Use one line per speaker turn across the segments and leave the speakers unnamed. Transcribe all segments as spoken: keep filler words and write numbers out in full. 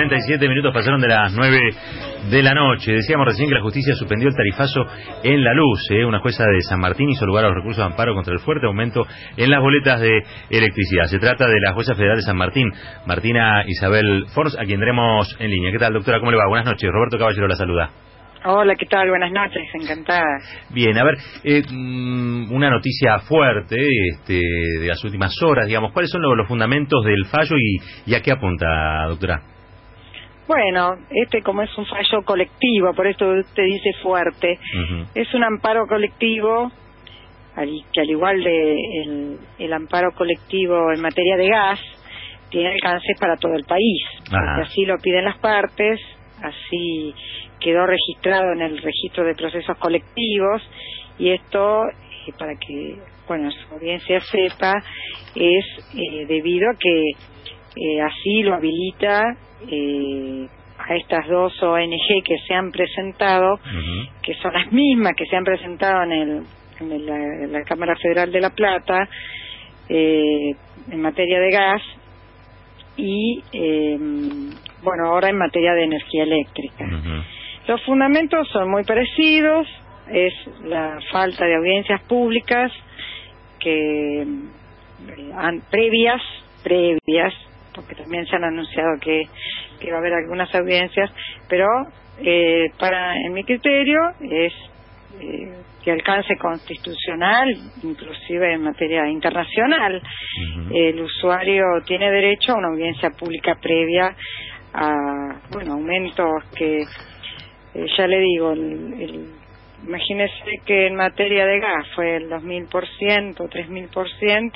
cuarenta y siete minutos pasaron de las nueve de la noche. Decíamos recién que la justicia suspendió el tarifazo en la luz. ¿eh? Una jueza de San Martín hizo lugar a los recursos de amparo contra el fuerte aumento en las boletas de electricidad. Se trata de la jueza federal de San Martín, Martina Isabel Forns, a quien tendremos en línea. ¿Qué tal, doctora? ¿Cómo le va? Buenas noches. Roberto Caballero la saluda.
Hola, ¿qué tal? Buenas noches, encantada.
Bien, a ver, eh, una noticia fuerte este, de las últimas horas, digamos. ¿Cuáles son los, los fundamentos del fallo y, y a qué apunta, doctora?
Bueno, este como es un fallo colectivo, por esto usted dice fuerte, uh-huh. Es un amparo colectivo, que al igual de el, el amparo colectivo en materia de gas, tiene alcances para todo el país, porque así lo piden las partes, así quedó registrado en el registro de procesos colectivos, y esto, eh, para que bueno su audiencia sepa, es eh, debido a que eh, así lo habilita eh, a estas dos O N G que se han presentado, uh-huh. que son las mismas que se han presentado en, el, en, el, en la Cámara Federal de La Plata, eh, en materia de gas, y eh, bueno, ahora en materia de energía eléctrica. Uh-huh. Los fundamentos son muy parecidos, es la falta de audiencias públicas que eh, han, previas, previas, porque también se han anunciado que, que va a haber algunas audiencias, pero eh, para en mi criterio es eh, que alcance constitucional, inclusive en materia internacional. Uh-huh. El usuario tiene derecho a una audiencia pública previa a, bueno, aumentos que Eh, ya le digo, el, el, imagínese que en materia de gas fue el dos mil por ciento, tres mil por ciento,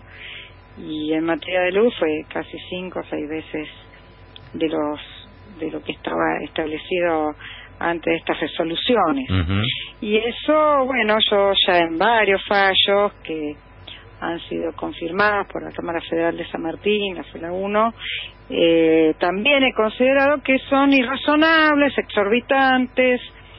y en materia de luz fue casi cinco o seis veces de los de lo que estaba establecido antes de estas resoluciones. Uh-huh. Y eso, bueno, yo ya en varios fallos que han sido confirmados por la Cámara Federal de San Martín, la FELA uno, eh, también he considerado que son irrazonables, exorbitantes,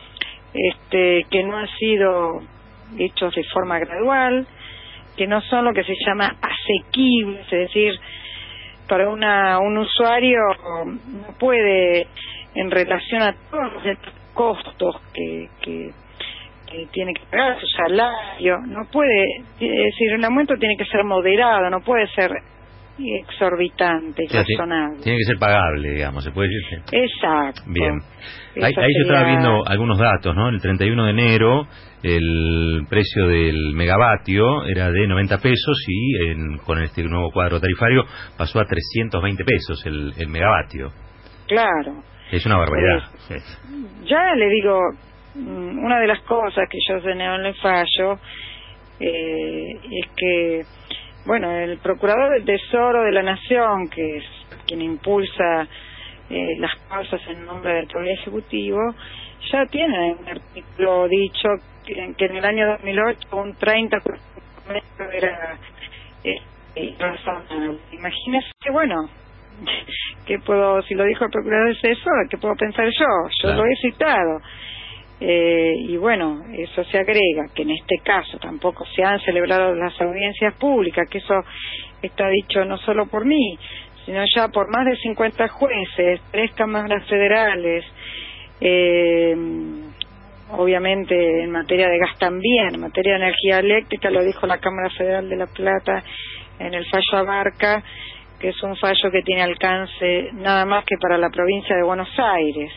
este, que no han sido hechos de forma gradual, que no son lo que se llama asequibles, es decir, para una un usuario no puede, en relación a todos los costos que, que que tiene que pagar su salario, no puede, es decir, el aumento tiene que ser moderado, no puede ser exorbitante, o sea, razonable.
Tiene que ser pagable, digamos, se puede decir.
Exacto.
Bien. Ahí, ahí yo estaba viendo algunos datos, ¿no? El treinta y uno de enero el precio del megavatio era de noventa pesos y en, con este nuevo cuadro tarifario pasó a trescientos veinte pesos el, el megavatio.
Claro.
Es una barbaridad.
Pues, sí. Ya le digo, una de las cosas que yo señalo en el fallo eh, es que, bueno, el Procurador del Tesoro de la Nación, que es quien impulsa eh, las causas en nombre del Poder Ejecutivo, ya tiene un artículo dicho que, que en el año dos mil ocho un treinta por ciento era eh, razonable. Imagínese que, bueno, ¿qué puedo, si lo dijo el Procurador del Tesoro, qué puedo pensar yo? Yo claro. Lo he citado. Eh, y bueno, eso se agrega que en este caso tampoco se han celebrado las audiencias públicas, que eso está dicho no solo por mí, sino ya por más de cincuenta jueces, tres cámaras federales, eh, obviamente en materia de gas también, en materia de energía eléctrica lo dijo la Cámara Federal de La Plata en el fallo Abarca, que es un fallo que tiene alcance nada más que para la provincia de Buenos Aires.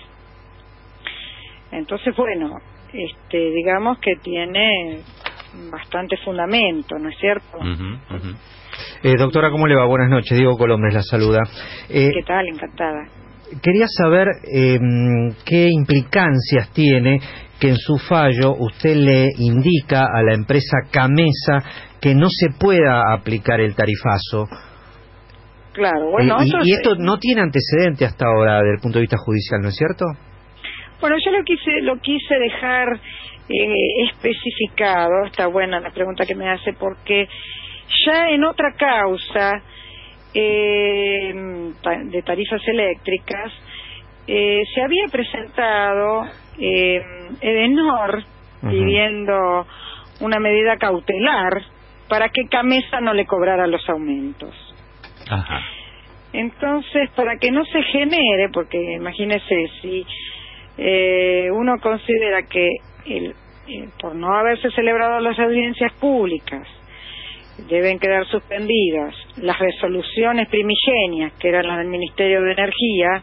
Entonces, bueno, este, digamos que tiene bastante fundamento, ¿no es cierto?
Uh-huh, uh-huh. Eh, doctora, ¿cómo le va? Buenas noches, Diego Colombres la saluda.
Eh, ¿Qué tal? Encantada.
Quería saber eh, qué implicancias tiene que en su fallo usted le indica a la empresa Camesa que no se pueda aplicar el tarifazo.
Claro, bueno,
eh, y,
eso
y esto no tiene antecedente hasta ahora desde el punto de vista judicial, ¿no es cierto?
Bueno, yo lo quise lo quise dejar eh, especificado, está buena la pregunta que me hace, porque ya en otra causa eh, de tarifas eléctricas eh, se había presentado eh, Edenor uh-huh. pidiendo una medida cautelar para que Camesa no le cobrara los aumentos.
Ajá.
Entonces, para que no se genere, porque imagínese, si eh, uno considera que el, eh, por no haberse celebrado las audiencias públicas deben quedar suspendidas las resoluciones primigenias, que eran las del Ministerio de Energía,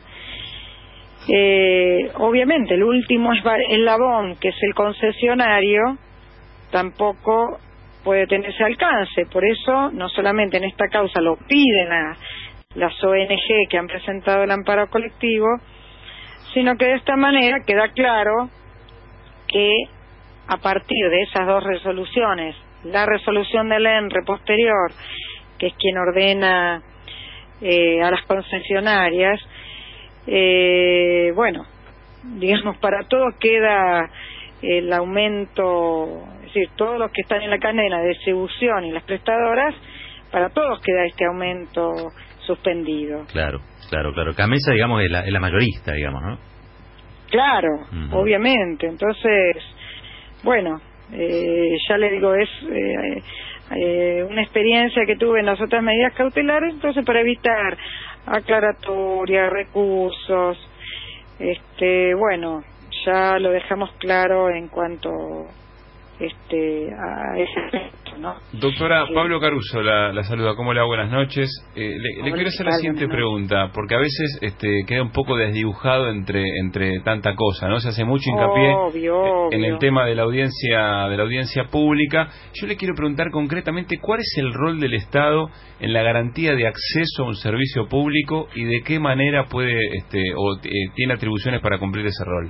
eh, obviamente el último eslabón, que es el concesionario, tampoco puede tener ese alcance. Por eso, no solamente en esta causa lo piden a las O N G que han presentado el amparo colectivo, sino que de esta manera queda claro que a partir de esas dos resoluciones, la resolución del ENRE posterior, que es quien ordena eh, a las concesionarias, eh, bueno, digamos, para todos queda el aumento, es decir, todos los que están en la cadena de distribución y las prestadoras, para todos queda este aumento suspendido.
Claro, claro, claro. Camesa, digamos, es la, es la mayorista, digamos, ¿no?
Claro,
uh-huh.
Obviamente. Entonces, bueno, eh, ya le digo, es eh, eh, una experiencia que tuve en las otras medidas cautelares, entonces para evitar aclaratoria, recursos, este, bueno, ya lo dejamos claro en cuanto este a ese aspecto, ¿no?
Doctora,
sí.
Pablo Caruso la, la saluda, ¿cómo le va? Buenas noches. Eh, le, le quiero hacer la siguiente pregunta, porque a veces este, queda un poco desdibujado entre entre tanta cosa, ¿no? Se hace mucho hincapié
obvio,
en
obvio.
el tema de la audiencia de la audiencia pública. Yo le quiero preguntar concretamente cuál es el rol del Estado en la garantía de acceso a un servicio público y de qué manera puede este o eh, tiene atribuciones para cumplir ese rol.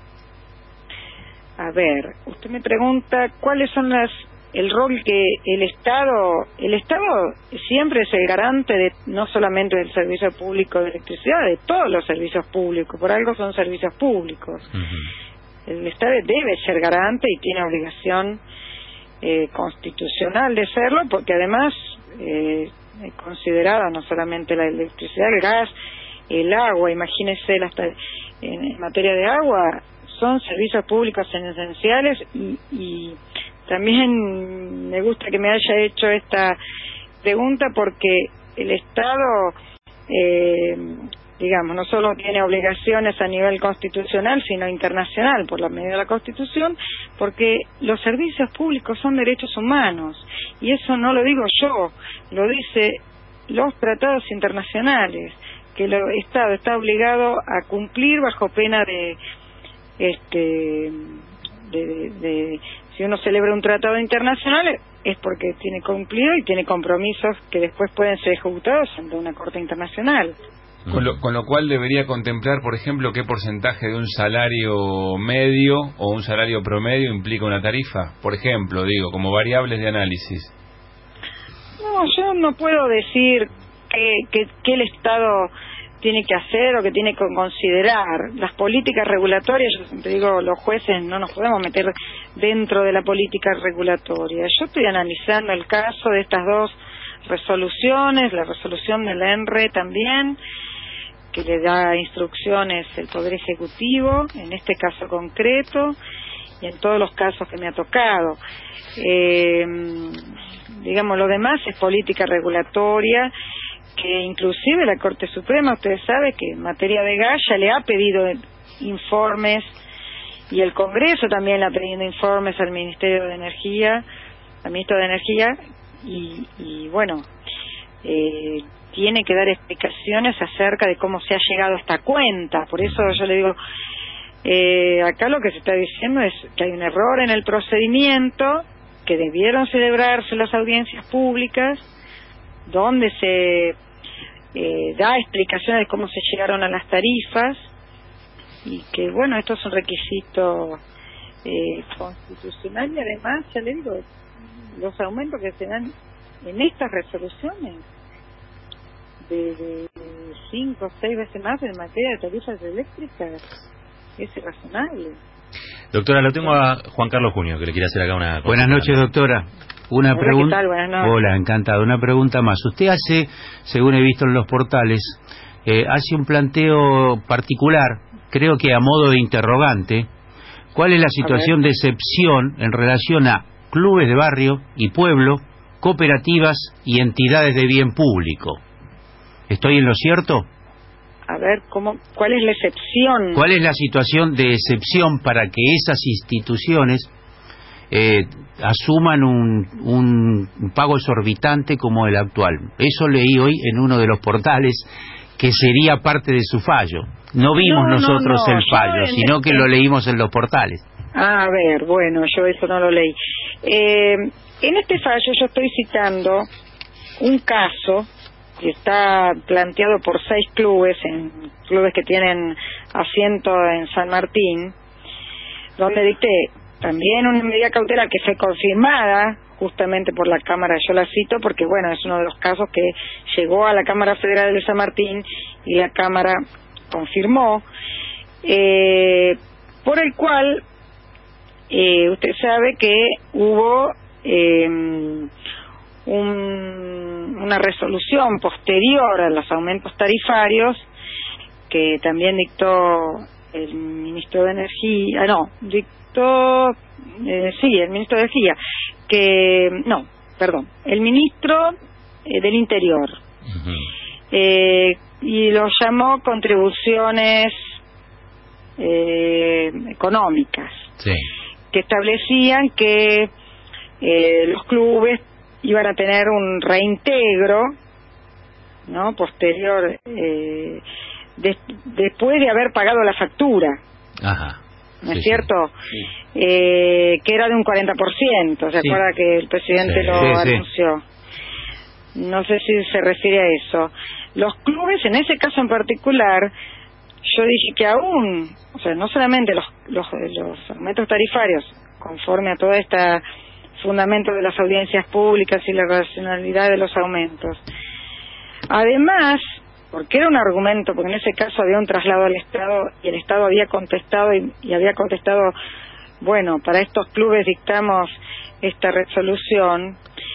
A ver, usted me pregunta cuáles son las el rol que el Estado el Estado siempre es el garante de no solamente del servicio público de electricidad, de todos los servicios públicos, por algo son servicios públicos. Uh-huh. El Estado debe ser garante y tiene obligación eh, constitucional de serlo, porque además eh, considerada no solamente la electricidad, el gas, el agua, imagínese las, en, en materia de agua, son servicios públicos esenciales y, y también me gusta que me haya hecho esta pregunta porque el Estado, eh, digamos, no solo tiene obligaciones a nivel constitucional, sino internacional por la medida de la Constitución, porque los servicios públicos son derechos humanos y eso no lo digo yo, lo dice los tratados internacionales, que el Estado está obligado a cumplir bajo pena de este de, de, de si uno celebra un tratado internacional es porque tiene cumplido y tiene compromisos que después pueden ser ejecutados ante una corte internacional.
Con lo, con lo cual debería contemplar, por ejemplo, qué porcentaje de un salario medio o un salario promedio implica una tarifa, por ejemplo, digo, como variables de análisis.
No, yo no puedo decir que, que, que el Estado tiene que hacer o que tiene que considerar. Las políticas regulatorias, yo siempre digo, los jueces no nos podemos meter dentro de la política regulatoria. Yo estoy analizando el caso de estas dos resoluciones, la resolución del ENRE también, que le da instrucciones el Poder Ejecutivo, en este caso concreto, y en todos los casos que me ha tocado. Eh, digamos, lo demás es política regulatoria, que inclusive la Corte Suprema, ustedes saben que en materia de gas ya le ha pedido informes, y el Congreso también le ha pedido informes al Ministerio de Energía, al Ministro de Energía, y, y bueno, eh, tiene que dar explicaciones acerca de cómo se ha llegado a esta cuenta. Por eso yo le digo, eh, acá lo que se está diciendo es que hay un error en el procedimiento, que debieron celebrarse las audiencias públicas, donde se eh, da explicaciones de cómo se llegaron a las tarifas, y que bueno, esto es un requisito eh, constitucional, y además, ya le digo, los aumentos que se dan en estas resoluciones de, de cinco o seis veces más en materia de tarifas eléctricas es irrazonable.
Doctora, lo tengo a Juan Carlos Junio, que le quiere hacer acá una...
Buenas noches, doctora. Una
Hola,
pregunta.
¿qué tal? Buenas noches.
Hola, encantado. Una pregunta más. Usted hace, según he visto en los portales, eh, hace un planteo particular, creo que a modo de interrogante. ¿Cuál es la situación de excepción en relación a clubes de barrio y pueblo, cooperativas y entidades de bien público? ¿Estoy en lo cierto?
A ver, ¿cómo, ¿cuál es la excepción?
¿Cuál es la situación de excepción para que esas instituciones eh, asuman un, un pago exorbitante como el actual? Eso leí hoy en uno de los portales, que sería parte de su fallo. No vimos
No,
nosotros
no, no.
el fallo,
Yo en
sino que
este-
lo leímos en los portales.
Ah, a ver, bueno, yo eso no lo leí. Eh, en este fallo yo estoy citando un caso que está planteado por seis clubes, en clubes que tienen asiento en San Martín, donde dicté también una medida cautelar que fue confirmada justamente por la Cámara. Yo la cito porque, bueno, es uno de los casos que llegó a la Cámara Federal de San Martín y la Cámara confirmó, eh, por el cual eh, usted sabe que hubo eh, un, una resolución posterior a los aumentos tarifarios que también dictó el ministro de Energía, ah, no, dictó, eh, sí, el ministro de Energía, que, no, perdón, el ministro eh, del Interior,
Uh-huh.
eh, y lo llamó contribuciones eh, económicas,
Sí.
que establecían que eh, los clubes iban a tener un reintegro, ¿no?, posterior, eh, de, después de haber pagado la factura.
Ajá.
¿No
Sí,
es cierto?
Sí.
Eh, que era de un cuarenta por ciento, ¿se
Sí.
acuerda que el presidente
Sí,
lo
sí, sí.
anunció? No sé si se refiere a eso. Los clubes, en ese caso en particular, yo dije que aún, o sea, no solamente los, los, los aumentos tarifarios, conforme a todo este fundamento de las audiencias públicas y la racionalidad de los aumentos, además, porque era un argumento, porque en ese caso había un traslado al Estado y el Estado había contestado y, y había contestado, bueno, para estos clubes dictamos esta resolución,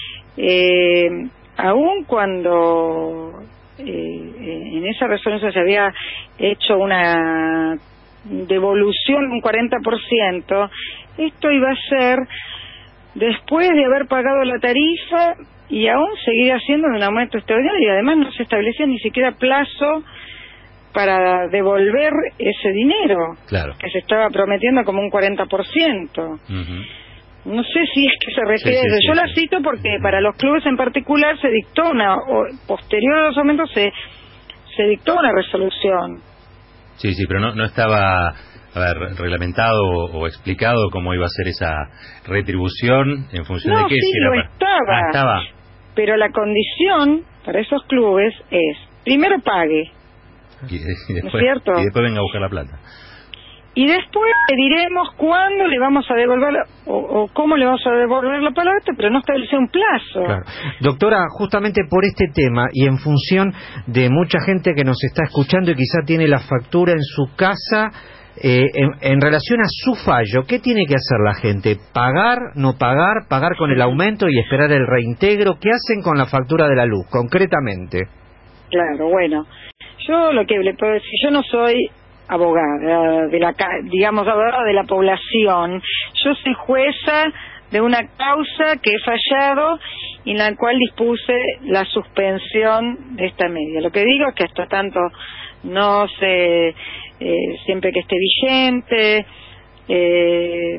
eh, aun cuando eh, en esa resolución se había hecho una devolución de un cuarenta por ciento, esto iba a ser después de haber pagado la tarifa y aún seguir haciendo un aumento extraordinario, y además no se establecía ni siquiera plazo para devolver ese dinero,
Claro.
que se estaba prometiendo como un cuarenta por ciento.
Uh-huh.
No sé si es que se refiere
Sí, sí,
a eso.
sí,
Yo
sí.
la cito porque para los clubes en particular se dictó una, o posterior a los aumentos se, se dictó una resolución.
Sí, sí, pero no, no estaba, a ver, reglamentado o, o explicado cómo iba a ser esa retribución en función
No,
de qué.
sí,
si era
lo
para-
estaba.
Ah, estaba.
Pero la condición para esos clubes es, primero pague,
Y, y
¿no
después,
es cierto?
y después venga a buscar la plata.
Y después le diremos cuándo le vamos a devolver, la- o, o cómo le vamos a devolver la plata, pero no establece un plazo.
Claro. Doctora, justamente por este tema y en función de mucha gente que nos está escuchando y quizá tiene la factura en su casa, eh, en, en relación a su fallo, ¿qué tiene que hacer la gente? ¿Pagar, no pagar, pagar con el aumento y esperar el reintegro? ¿Qué hacen con la factura de la luz, concretamente?
Claro, bueno, yo lo que le puedo decir, yo no soy abogada de la, ca- digamos, abogada de la población, yo soy jueza de una causa que he fallado y en la cual dispuse la suspensión de esta medida. Lo que digo es que hasta tanto no se, eh, siempre que esté vigente, eh,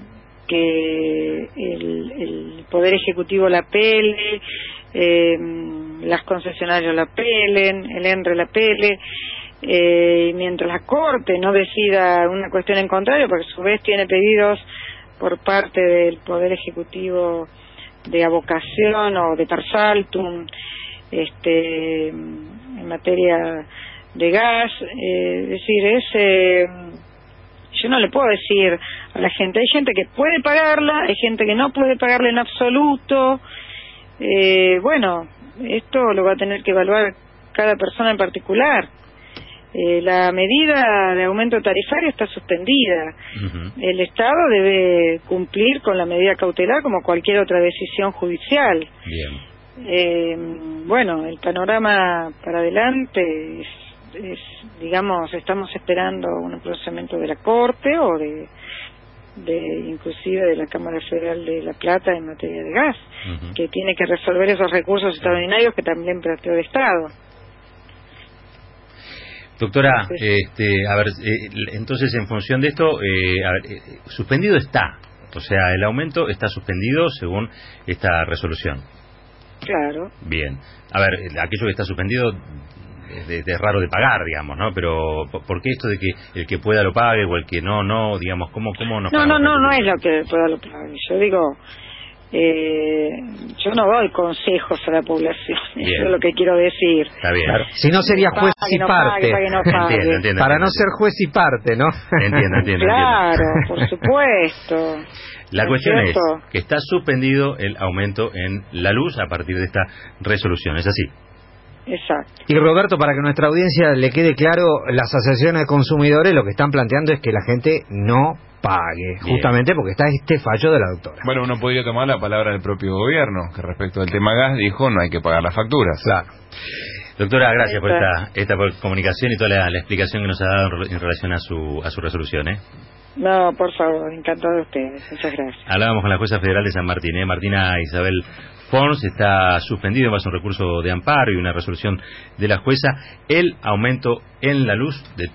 que el, el Poder Ejecutivo la apele, eh, las concesionarias la apelen, el ENRE la apele, eh, mientras la Corte no decida una cuestión en contrario, porque a su vez tiene pedidos por parte del Poder Ejecutivo de avocación o de per saltum, este, en materia de gas, eh, es decir, es, eh, yo no le puedo decir a la gente, hay gente que puede pagarla, hay gente que no puede pagarla en absoluto, eh, bueno, esto lo va a tener que evaluar cada persona en particular. Eh, la medida de aumento tarifario está suspendida.
Uh-huh.
El Estado debe cumplir con la medida cautelar como cualquier otra decisión judicial.
Bien.
Eh, bueno, el panorama para adelante es, es, digamos, estamos esperando un procesamiento de la Corte o de, de inclusive de la Cámara Federal de La Plata en materia de gas,
Uh-huh.
que tiene que resolver esos recursos extraordinarios que también planteó el Estado.
Doctora, este, a ver, eh, entonces en función de esto, eh, a ver, eh, suspendido está, o sea, el aumento está suspendido según esta resolución.
Claro.
Bien, a ver, aquello que está suspendido es, de, es raro de pagar, digamos, ¿no? Pero ¿por qué esto de que el que pueda lo pague o el que no, no, digamos, cómo, cómo nos
No, no,
pagamos
no, no
esto?
es lo que pueda lo pague. Yo digo, eh, yo no doy consejos a la población,
Bien.
eso es lo que quiero decir.
Está bien.
Claro. Si no sería juez
Pague,
y
no
parte.
pague, pague, no pague.
Entiendo, entiendo.
Para
entiendo,
no ser
entiendo.
juez y parte, ¿no?
Entiendo, entiendo.
Claro,
entiendo.
por supuesto.
La
¿No es
cuestión es
cierto?
que está suspendido el aumento en la luz a partir de esta resolución, ¿es así?
Exacto.
Y Roberto, para que nuestra audiencia le quede claro, las asociaciones de consumidores lo que están planteando es que la gente no pague,
Bien.
justamente porque está este fallo de la doctora.
Bueno, uno podría tomar la palabra del propio gobierno, que respecto al tema gas dijo no hay que pagar las facturas.
Claro.
Doctora, gracias por
Está.
esta, esta comunicación y toda la, la explicación que nos ha dado en relación a su, a su resolución, ¿eh?
No, por favor, encantado de ustedes. Muchas gracias.
Hablábamos con la jueza federal de San Martín, ¿eh? Martina Isabel Fons, está suspendido en base a un recurso de amparo y una resolución de la jueza el aumento en la luz de